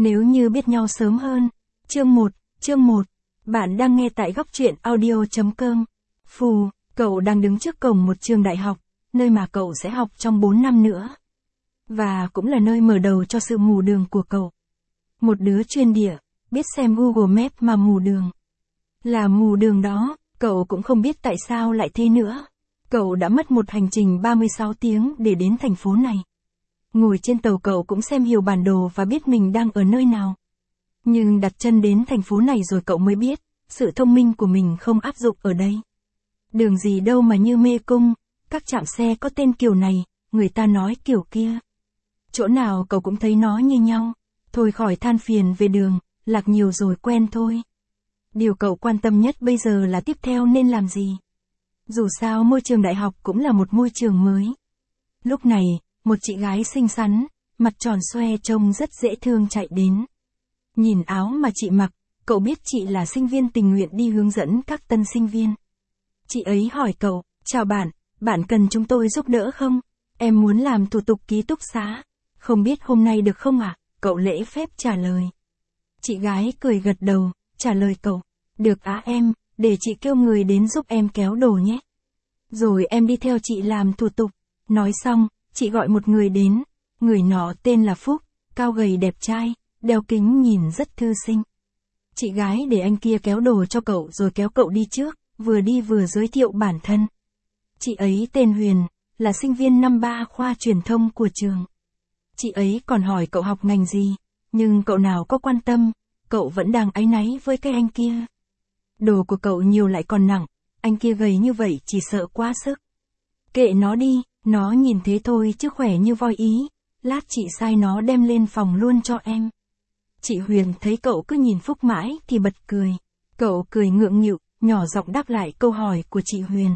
Nếu như biết nhau sớm hơn. Chương 1. Bạn đang nghe tại góc truyện audio.com. Phù, cậu đang đứng trước cổng một trường đại học, nơi mà cậu sẽ học trong 4 năm nữa. Và cũng là nơi mở đầu cho sự mù đường của cậu. Một đứa chuyên địa, biết xem Google Maps mà mù đường. Là mù đường đó, cậu cũng không biết tại sao lại thế nữa. Cậu đã mất một hành trình 36 tiếng để đến thành phố này. Ngồi trên tàu cậu cũng xem hiểu bản đồ và biết mình đang ở nơi nào. Nhưng đặt chân đến thành phố này rồi cậu mới biết, sự thông minh của mình không áp dụng ở đây. Đường gì đâu mà như mê cung, các trạm xe có tên kiểu này, người ta nói kiểu kia. Chỗ nào cậu cũng thấy nó như nhau, thôi khỏi than phiền về đường, lạc nhiều rồi quen thôi. Điều cậu quan tâm nhất bây giờ là tiếp theo nên làm gì. Dù sao môi trường đại học cũng là một môi trường mới. Lúc này, một chị gái xinh xắn, mặt tròn xoe trông rất dễ thương chạy đến. Nhìn áo mà chị mặc, cậu biết chị là sinh viên tình nguyện đi hướng dẫn các tân sinh viên. Chị ấy hỏi cậu, chào bạn cần chúng tôi giúp đỡ không? Em muốn làm thủ tục ký túc xá. Không biết hôm nay được không ạ? Cậu lễ phép trả lời. Chị gái cười gật đầu, trả lời cậu. Được em, để chị kêu người đến giúp em kéo đồ nhé. Rồi em đi theo chị làm thủ tục. Nói xong, chị gọi một người đến. Người nọ tên là Phúc, cao gầy đẹp trai, đeo kính nhìn rất thư sinh. Chị gái để anh kia kéo đồ cho cậu rồi kéo cậu đi trước, vừa đi vừa giới thiệu bản thân. Chị ấy tên Huyền, là sinh viên năm 3 khoa truyền thông của trường. Chị ấy còn hỏi cậu học ngành gì, nhưng cậu nào có quan tâm, cậu vẫn đang áy náy với cái anh kia. Đồ của cậu nhiều lại còn nặng, anh kia gầy như vậy chỉ sợ quá sức. Kệ nó đi, nó nhìn thế thôi chứ khỏe như voi ý, lát chị sai nó đem lên phòng luôn cho em. Chị Huyền thấy cậu cứ nhìn Phúc mãi thì bật cười. Cậu cười ngượng nghịu, nhỏ giọng đáp lại câu hỏi của chị Huyền.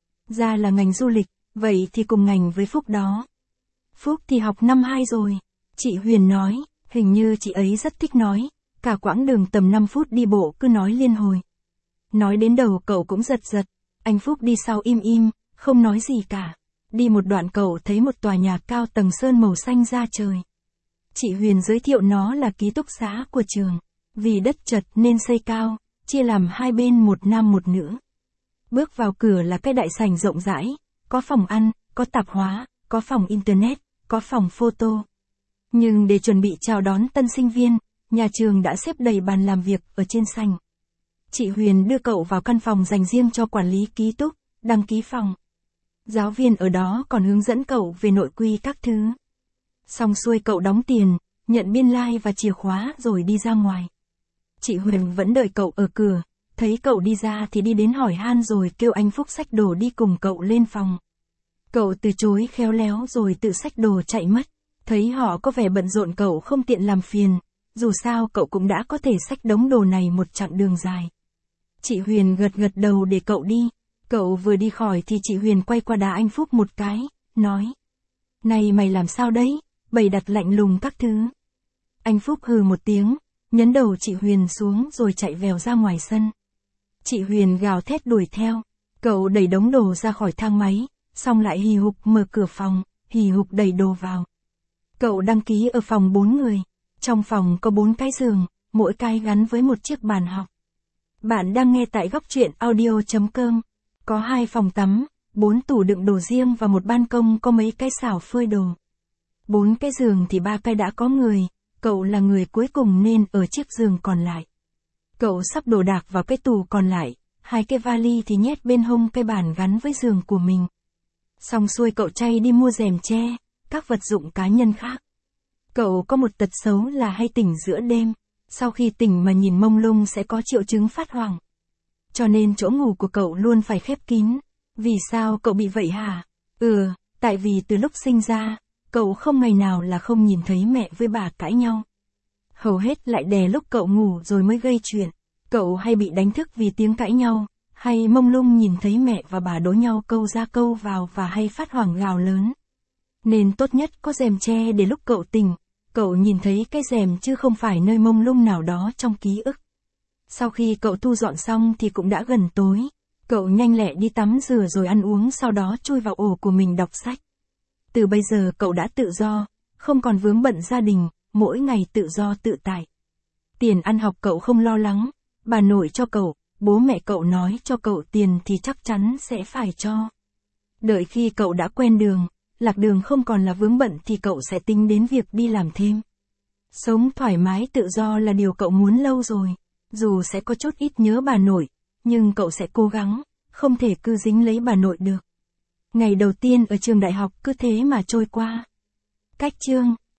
Ra là ngành du lịch, vậy thì cùng ngành với Phúc đó. Phúc thì học năm 2 rồi. Chị Huyền nói, hình như chị ấy rất thích nói, cả quãng đường tầm 5 phút đi bộ cứ nói liên hồi. Nói đến đầu cậu cũng giật, anh Phúc đi sau im, không nói gì cả. Đi một đoạn cậu thấy một tòa nhà cao tầng sơn màu xanh ra trời. Chị Huyền giới thiệu nó là ký túc xá của trường. Vì đất chật nên xây cao, chia làm hai bên một nam một nữ. Bước vào cửa là cái đại sảnh rộng rãi, có phòng ăn, có tạp hóa, có phòng internet, có phòng photo. Nhưng để chuẩn bị chào đón tân sinh viên, nhà trường đã xếp đầy bàn làm việc ở trên sảnh. Chị Huyền đưa cậu vào căn phòng dành riêng cho quản lý ký túc, đăng ký phòng. Giáo viên ở đó còn hướng dẫn cậu về nội quy các thứ. Xong xuôi cậu đóng tiền, nhận biên lai và chìa khóa rồi đi ra ngoài. Chị Huyền vẫn đợi cậu ở cửa, thấy cậu đi ra thì đi đến hỏi han rồi kêu anh Phúc xách đồ đi cùng cậu lên phòng. Cậu từ chối khéo léo rồi tự xách đồ chạy mất. Thấy họ có vẻ bận rộn cậu không tiện làm phiền, dù sao cậu cũng đã có thể xách đống đồ này một chặng đường dài. Chị Huyền gật đầu để cậu đi. Cậu vừa đi khỏi thì chị Huyền quay qua đá anh Phúc một cái, nói. Này mày làm sao đấy, bày đặt lạnh lùng các thứ. Anh Phúc hừ một tiếng, nhấn đầu chị Huyền xuống rồi chạy vèo ra ngoài sân. Chị Huyền gào thét đuổi theo. Cậu đẩy đống đồ ra khỏi thang máy, xong lại hì hục mở cửa phòng, hì hục đẩy đồ vào. Cậu đăng ký ở phòng 4 người. Trong phòng có 4 cái giường, mỗi cái gắn với một chiếc bàn học. Bạn đang nghe tại góc truyện audio.com. Có 2 phòng tắm, 4 tủ đựng đồ riêng và một ban công có mấy cái xào phơi đồ. 4 cái giường thì 3 cái đã có người, cậu là người cuối cùng nên ở chiếc giường còn lại. Cậu sắp đồ đạc vào cái tủ còn lại, 2 cái vali thì nhét bên hông cái bàn gắn với giường của mình. Xong xuôi cậu chay đi mua rèm che, các vật dụng cá nhân khác. Cậu có một tật xấu là hay tỉnh giữa đêm, sau khi tỉnh mà nhìn mông lung sẽ có triệu chứng phát hoảng. Cho nên chỗ ngủ của cậu luôn phải khép kín. Vì sao cậu bị vậy hả? Tại vì từ lúc sinh ra, cậu không ngày nào là không nhìn thấy mẹ với bà cãi nhau. Hầu hết lại đè lúc cậu ngủ rồi mới gây chuyện. Cậu hay bị đánh thức vì tiếng cãi nhau, hay mông lung nhìn thấy mẹ và bà đối nhau câu ra câu vào và hay phát hoảng gào lớn. Nên tốt nhất có rèm che để lúc cậu tỉnh, cậu nhìn thấy cái rèm chứ không phải nơi mông lung nào đó trong ký ức. Sau khi cậu thu dọn xong thì cũng đã gần tối. Cậu nhanh lẹ đi tắm rửa rồi ăn uống sau đó chui vào ổ của mình đọc sách. Từ bây giờ cậu đã tự do, không còn vướng bận gia đình, mỗi ngày tự do tự tại. Tiền ăn học cậu không lo lắng, bà nội cho cậu, bố mẹ cậu nói cho cậu tiền thì chắc chắn sẽ phải cho. Đợi khi cậu đã quen đường, lạc đường không còn là vướng bận thì cậu sẽ tính đến việc đi làm thêm. Sống thoải mái tự do là điều cậu muốn lâu rồi. Dù sẽ có chút ít nhớ bà nội, nhưng cậu sẽ cố gắng, không thể cứ dính lấy bà nội được. Ngày đầu tiên ở trường đại học cứ thế mà trôi qua. Cách chương